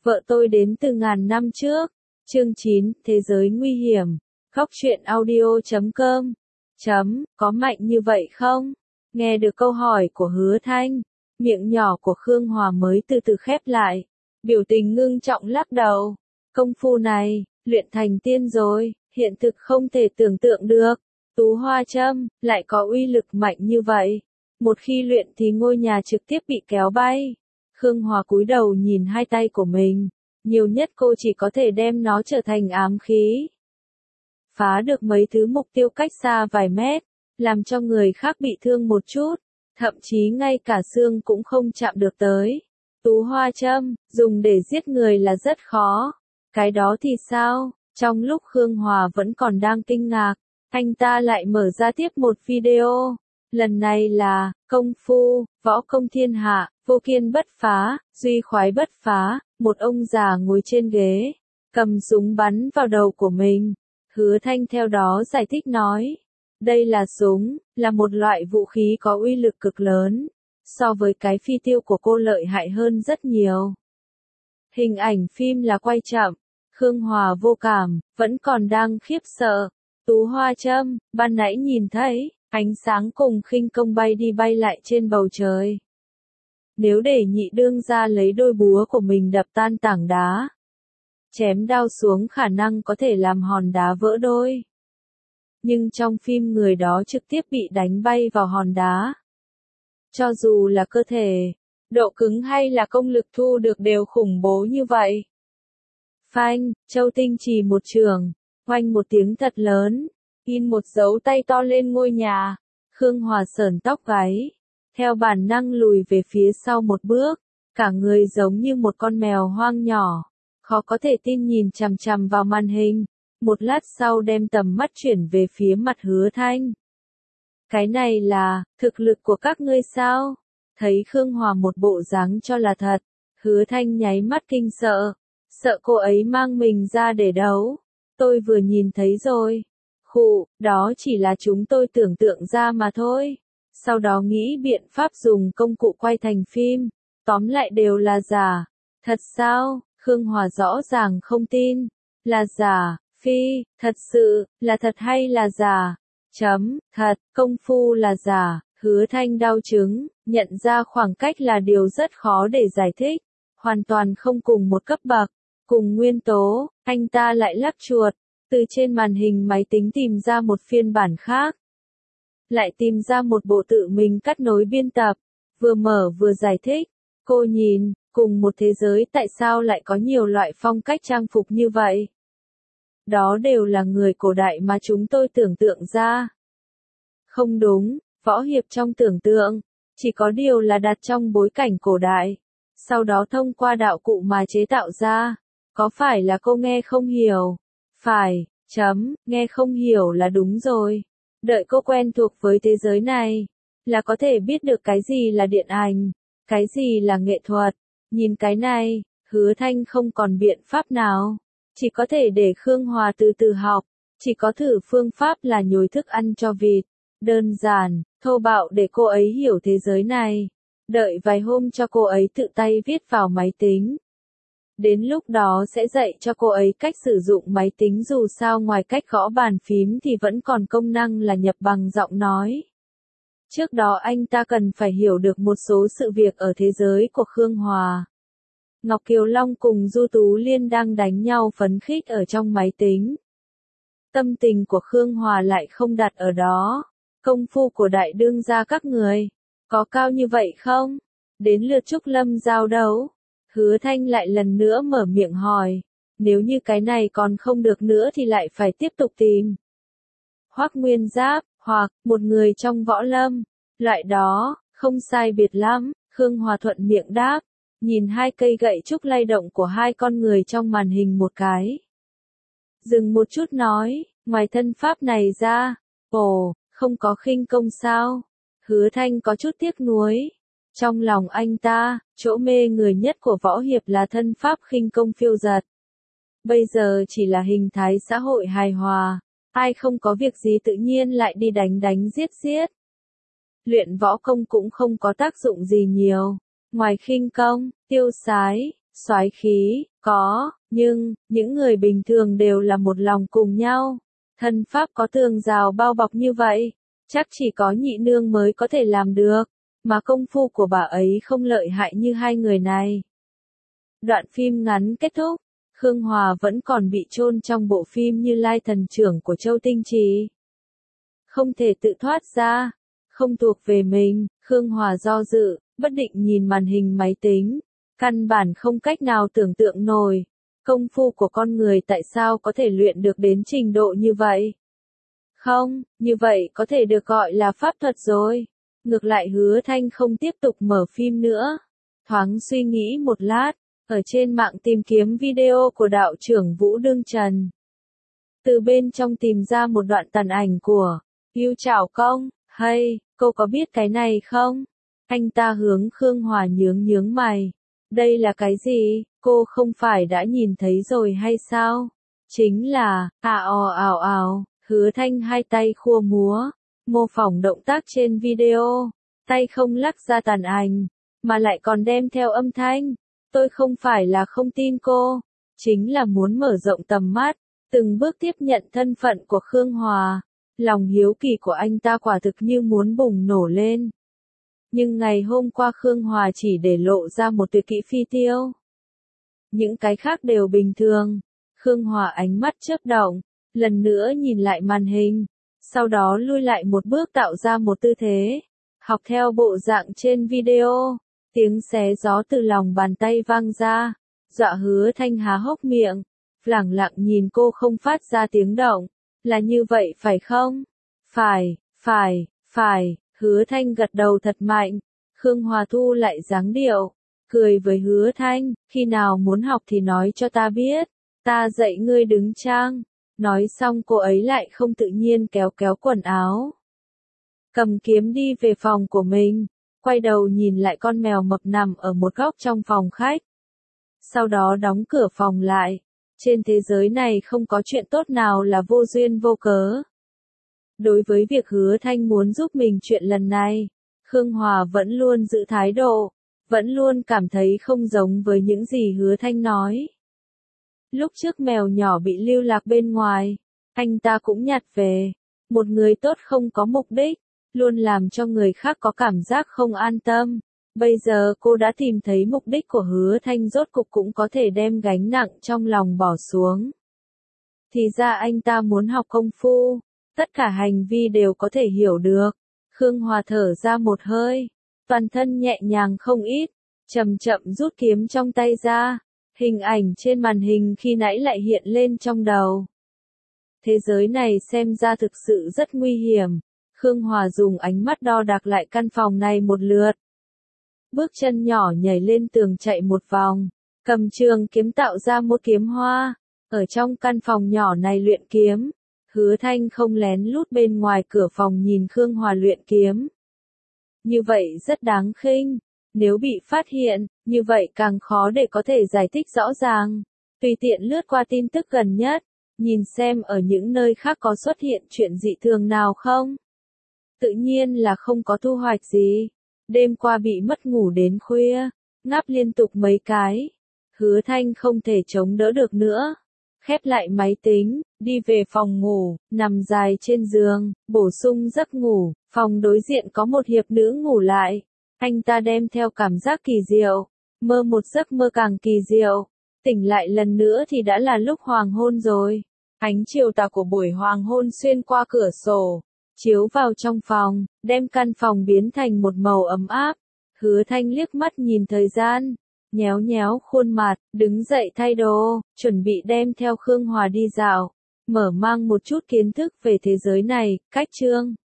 Vợ tôi đến từ ngàn năm trước. Chương 9, Thế giới nguy hiểm. Góc truyện audio.com. Có mạnh như vậy không? Nghe được câu hỏi của Hứa Thanh, miệng nhỏ của Khương Hòa mới từ từ khép lại. Biểu tình ngưng trọng lắc đầu. Công phu này, luyện thành tiên rồi, hiện thực không thể tưởng tượng được. Tú hoa châm, lại có uy lực mạnh như vậy. Một khi luyện thì ngôi nhà trực tiếp bị kéo bay. Khương Hòa cúi đầu nhìn hai tay của mình. Nhiều nhất cô chỉ có thể đem nó trở thành ám khí. Phá được mấy thứ mục tiêu cách xa vài mét, làm cho người khác bị thương một chút, thậm chí ngay cả xương cũng không chạm được tới. Tú hoa châm, dùng để giết người là rất khó. Cái đó thì sao? Trong lúc Khương Hòa vẫn còn đang kinh ngạc, anh ta lại mở ra tiếp một video. Lần này là, công phu, võ công thiên hạ, vô kiên bất phá, duy khoái bất phá, một ông già ngồi trên ghế, cầm súng bắn vào đầu của mình. Hứa Thanh theo đó giải thích nói, đây là súng, là một loại vũ khí có uy lực cực lớn, so với cái phi tiêu của cô lợi hại hơn rất nhiều. Hình ảnh phim là quay chậm, Khương Hòa vô cảm, vẫn còn đang khiếp sợ. Tú hoa châm, ban nãy nhìn thấy, ánh sáng cùng khinh công bay đi bay lại trên bầu trời. Nếu để nhị đương ra lấy đôi búa của mình đập tan tảng đá, chém đao xuống khả năng có thể làm hòn đá vỡ đôi. Nhưng trong phim người đó trực tiếp bị đánh bay vào hòn đá. Cho dù là cơ thể, độ cứng hay là công lực thu được đều khủng bố như vậy. Phanh, Châu Tinh chỉ một trường, oanh một tiếng thật lớn, in một dấu tay to lên ngôi nhà. Khương Hòa sởn tóc gáy, theo bản năng lùi về phía sau một bước, cả người giống như một con mèo hoang nhỏ, khó có thể tin nhìn chằm chằm vào màn hình. Một lát sau đem tầm mắt chuyển về phía mặt Hứa Thanh. Cái này là, thực lực của các ngươi sao? Thấy Khương Hòa một bộ dáng cho là thật, Hứa Thanh nháy mắt kinh sợ, sợ cô ấy mang mình ra để đấu. Tôi vừa nhìn thấy rồi. Khụ, đó chỉ là chúng tôi tưởng tượng ra mà thôi. Sau đó nghĩ biện pháp dùng công cụ quay thành phim. Tóm lại đều là giả. Thật sao? Khương Hòa rõ ràng không tin. Là giả, phi, thật sự, là thật hay là giả? Thật, công phu là giả. Hứa Thanh đau chứng, nhận ra khoảng cách là điều rất khó để giải thích. Hoàn toàn không cùng một cấp bậc. Cùng nguyên tố, anh ta lại lắc chuột, từ trên màn hình máy tính tìm ra một phiên bản khác. Lại tìm ra một bộ tự mình cắt nối biên tập, vừa mở vừa giải thích. Cô nhìn, cùng một thế giới tại sao lại có nhiều loại phong cách trang phục như vậy? Đó đều là người cổ đại mà chúng tôi tưởng tượng ra. Không đúng, võ hiệp trong tưởng tượng, chỉ có điều là đặt trong bối cảnh cổ đại, sau đó thông qua đạo cụ mà chế tạo ra. Có phải là cô nghe không hiểu? Phải, nghe không hiểu là đúng rồi. Đợi cô quen thuộc với thế giới này, là có thể biết được cái gì là điện ảnh, cái gì là nghệ thuật. Nhìn cái này, Hứa Thanh không còn biện pháp nào. Chỉ có thể để Khương Hòa từ từ học, chỉ có thử phương pháp là nhồi thức ăn cho vịt. Đơn giản, thô bạo để cô ấy hiểu thế giới này. Đợi vài hôm cho cô ấy tự tay viết vào máy tính. Đến lúc đó sẽ dạy cho cô ấy cách sử dụng máy tính, dù sao ngoài cách gõ bàn phím thì vẫn còn công năng là nhập bằng giọng nói. Trước đó anh ta cần phải hiểu được một số sự việc ở thế giới của Khương Hòa. Ngọc Kiều Long cùng Du Tú Liên đang đánh nhau phấn khích ở trong máy tính. Tâm tình của Khương Hòa lại không đặt ở đó. Công phu của đại đương gia các người, có cao như vậy không? Đến lượt Trúc Lâm giao đấu. Hứa Thanh lại lần nữa mở miệng hỏi, nếu như cái này còn không được nữa thì lại phải tiếp tục tìm. Hoắc Nguyên Giáp, hoặc, một người trong võ lâm, loại đó, không sai biệt lắm, Khương Hòa thuận miệng đáp, nhìn hai cây gậy trúc lay động của hai con người trong màn hình một cái. Dừng một chút nói, ngoài thân pháp này ra, không có khinh công sao? Hứa Thanh có chút tiếc nuối. Trong lòng anh ta, chỗ mê người nhất của võ hiệp là thân pháp khinh công phiêu dật. Bây giờ chỉ là hình thái xã hội hài hòa, ai không có việc gì tự nhiên lại đi đánh giết. Luyện võ công cũng không có tác dụng gì nhiều, ngoài khinh công, tiêu sái, Soái khí, có, nhưng, những người bình thường đều là một lòng cùng nhau. Thân pháp có tường rào bao bọc như vậy, chắc chỉ có nhị nương mới có thể làm được, mà công phu của bà ấy không lợi hại như hai người này. Đoạn phim ngắn kết thúc, Khương Hòa vẫn còn bị chôn trong bộ phim Như Lai Thần Trưởng của Châu Tinh Trì. Không thể tự thoát ra, không thuộc về mình, Khương Hòa do dự, bất định nhìn màn hình máy tính, căn bản không cách nào tưởng tượng nổi, công phu của con người tại sao có thể luyện được đến trình độ như vậy. Không, như vậy có thể được gọi là pháp thuật rồi. Ngược lại Hứa Thanh không tiếp tục mở phim nữa. Thoáng suy nghĩ một lát, ở trên mạng tìm kiếm video của đạo trưởng Vũ Đương Trần. Từ bên trong tìm ra một đoạn tàn ảnh của Yêu Trảo Công. Hay, cô có biết cái này không? Anh ta hướng Khương Hòa nhướng mày. Đây là cái gì? Cô không phải đã nhìn thấy rồi hay sao? Chính là, ào, Hứa Thanh hai tay khua múa, mô phỏng động tác trên video, tay không lắc ra tàn ảnh, mà lại còn đem theo âm thanh. Tôi không phải là không tin cô, chính là muốn mở rộng tầm mắt, từng bước tiếp nhận thân phận của Khương Hòa. Lòng hiếu kỳ của anh ta quả thực như muốn bùng nổ lên. Nhưng ngày hôm qua Khương Hòa chỉ để lộ ra một tuyệt kỹ phi tiêu. Những cái khác đều bình thường. Khương Hòa ánh mắt chớp động, lần nữa nhìn lại màn hình, sau đó lui lại một bước tạo ra một tư thế, học theo bộ dạng trên video. Tiếng xé gió từ lòng bàn tay vang ra, dọa Hứa Thanh há hốc miệng, lẳng lặng nhìn cô không phát ra tiếng động. Là như vậy phải không? Phải, Hứa Thanh gật đầu thật mạnh. Khương Hòa thu lại dáng điệu, cười với Hứa Thanh, khi nào muốn học thì nói cho ta biết, ta dạy ngươi đứng trang. Nói xong cô ấy lại không tự nhiên kéo quần áo, cầm kiếm đi về phòng của mình, quay đầu nhìn lại con mèo mập nằm ở một góc trong phòng khách. Sau đó đóng cửa phòng lại. Trên thế giới này không có chuyện tốt nào là vô duyên vô cớ. Đối với việc Hứa Thanh muốn giúp mình chuyện lần này, Khương Hòa vẫn luôn giữ thái độ, vẫn luôn cảm thấy không giống với những gì Hứa Thanh nói. Lúc trước mèo nhỏ bị lưu lạc bên ngoài, anh ta cũng nhặt về. Một người tốt không có mục đích, luôn làm cho người khác có cảm giác không an tâm. Bây giờ cô đã tìm thấy mục đích của Hứa Thanh, rốt cục cũng có thể đem gánh nặng trong lòng bỏ xuống. Thì ra anh ta muốn học công phu, tất cả hành vi đều có thể hiểu được. Khương Hòa thở ra một hơi, toàn thân nhẹ nhàng không ít, chậm chậm rút kiếm trong tay ra. Hình ảnh trên màn hình khi nãy lại hiện lên trong đầu. Thế giới này xem ra thực sự rất nguy hiểm. Khương Hòa dùng ánh mắt đo đạc lại căn phòng này một lượt. Bước chân nhỏ nhảy lên tường chạy một vòng, cầm trường kiếm tạo ra một kiếm hoa. Ở trong căn phòng nhỏ này luyện kiếm, Hứa Thanh không lén lút bên ngoài cửa phòng nhìn Khương Hòa luyện kiếm. Như vậy rất đáng khinh. Nếu bị phát hiện, như vậy càng khó để có thể giải thích rõ ràng. Tùy tiện lướt qua tin tức gần nhất, nhìn xem ở những nơi khác có xuất hiện chuyện dị thường nào không. Tự nhiên là không có thu hoạch gì. Đêm qua bị mất ngủ đến khuya, ngáp liên tục mấy cái. Hứa Thanh không thể chống đỡ được nữa. Khép lại máy tính, đi về phòng ngủ, nằm dài trên giường, bổ sung giấc ngủ. Phòng đối diện có một hiệp nữ ngủ lại. Anh ta đem theo cảm giác kỳ diệu, mơ một giấc mơ càng kỳ diệu. Tỉnh lại lần nữa thì đã là lúc hoàng hôn rồi. Ánh chiều tà của buổi hoàng hôn xuyên qua cửa sổ, chiếu vào trong phòng, đem căn phòng biến thành một màu ấm áp. Hứa Thanh liếc mắt nhìn thời gian, nhéo khuôn mặt, đứng dậy thay đồ, chuẩn bị đem theo Khương Hòa đi dạo, mở mang một chút kiến thức về thế giới này. Cách chương